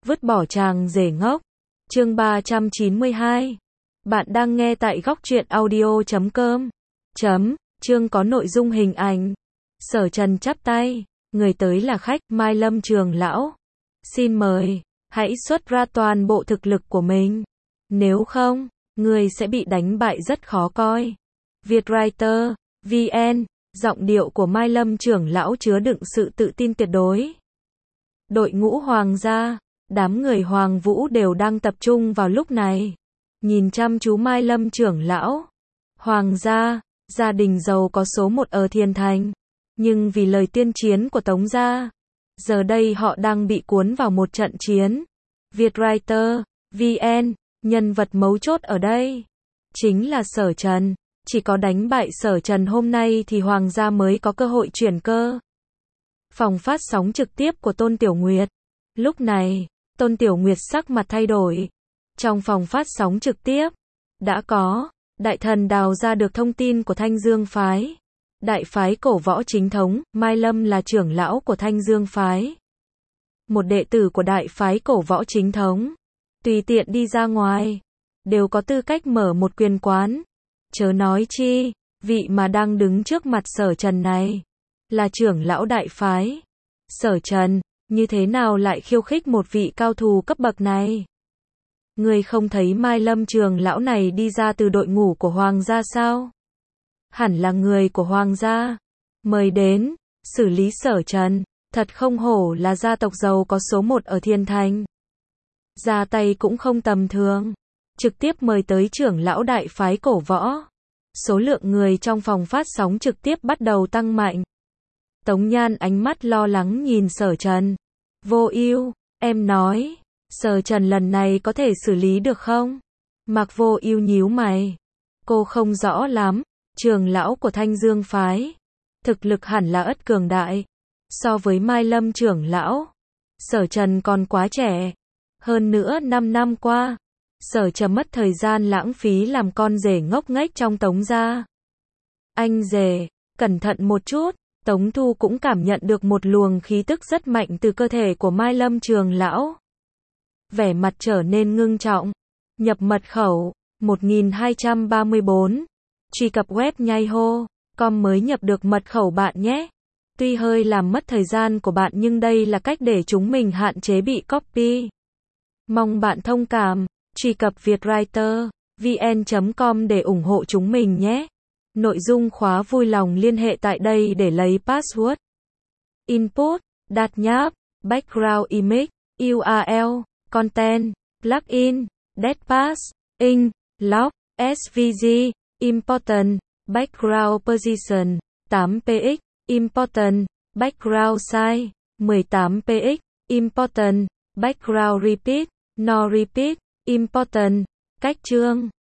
Vứt bỏ chàng rể ngốc. Chương 392. Bạn đang nghe tại góc truyện audio.com. Chương có nội dung hình ảnh. Sở Trần chắp tay, người tới là khách, Mai Lâm trưởng lão. Xin mời, hãy xuất ra toàn bộ thực lực của mình. Nếu không, người sẽ bị đánh bại rất khó coi. Vietwriter, VN, giọng điệu của Mai Lâm trưởng lão chứa đựng sự tự tin tuyệt đối. Đội ngũ hoàng gia, đám người Hoàng Vũ đều đang tập trung vào lúc này. Nhìn chăm chú Mai Lâm trưởng lão. Hoàng gia, gia đình giàu có số 1 ở Thiên Thành. Nhưng vì lời tuyên chiến của Tống gia, giờ đây họ đang bị cuốn vào một trận chiến. Vietwriter, VN, nhân vật mấu chốt ở đây chính là Sở Trần. Chỉ có đánh bại Sở Trần hôm nay thì Hoàng gia mới có cơ hội chuyển cơ. Phòng phát sóng trực tiếp của Tôn Tiểu Nguyệt. Lúc này, Tôn Tiểu Nguyệt sắc mặt thay đổi. Trong phòng phát sóng trực tiếp, đã có đại thần đào ra được thông tin của Thanh Dương phái. Đại phái cổ võ chính thống, Mai Lâm là trưởng lão của Thanh Dương phái. Một đệ tử của đại phái cổ võ chính thống, tùy tiện đi ra ngoài, đều có tư cách mở một quyền quán. Chớ nói chi, vị mà đang đứng trước mặt Sở Trần này, là trưởng lão đại phái. Sở Trần, như thế nào lại khiêu khích một vị cao thủ cấp bậc này? Ngươi không thấy Mai Lâm trưởng lão này đi ra từ đội ngũ của Hoàng gia sao? Hẳn là người của Hoàng gia. Mời đến, xử lý Sở Trần. Thật không hổ là gia tộc giàu có số 1 ở Thiên Thành. Ra tay cũng không tầm thường. Trực tiếp mời tới trưởng lão đại phái cổ võ. Số lượng người trong phòng phát sóng trực tiếp bắt đầu tăng mạnh. Tống Nhan ánh mắt lo lắng nhìn Sở Trần. Vô Ưu, em nói, Sở Trần lần này có thể xử lý được không? Mạc Vô Ưu nhíu mày. Cô không rõ lắm, trưởng lão của Thanh Dương phái, thực lực hẳn là ất cường đại. So với Mai Lâm trưởng lão, Sở Trần còn quá trẻ. Hơn nữa 5 năm qua, Sở Trần mất thời gian lãng phí làm con rể ngốc nghếch trong Tống gia. Anh rể, cẩn thận một chút. Tống Thu cũng cảm nhận được một luồng khí tức rất mạnh từ cơ thể của Mai Lâm trưởng lão. Vẻ mặt trở nên ngưng trọng. Nhập mật khẩu 1234. Truy cập web nhaiho.com mới nhập được mật khẩu bạn nhé. Tuy hơi làm mất thời gian của bạn nhưng đây là cách để chúng mình hạn chế bị copy. Mong bạn thông cảm. Truy cập Vietwriter, vn.com để ủng hộ chúng mình nhé. Nội dung khóa vui lòng liên hệ tại đây để lấy password. Input, đặt nháp, background image, URL, content, plugin, deadpass, ink, log, SVG, important, background position, 8px, important, background size, 18px, important, background repeat, no repeat, important, cách chương.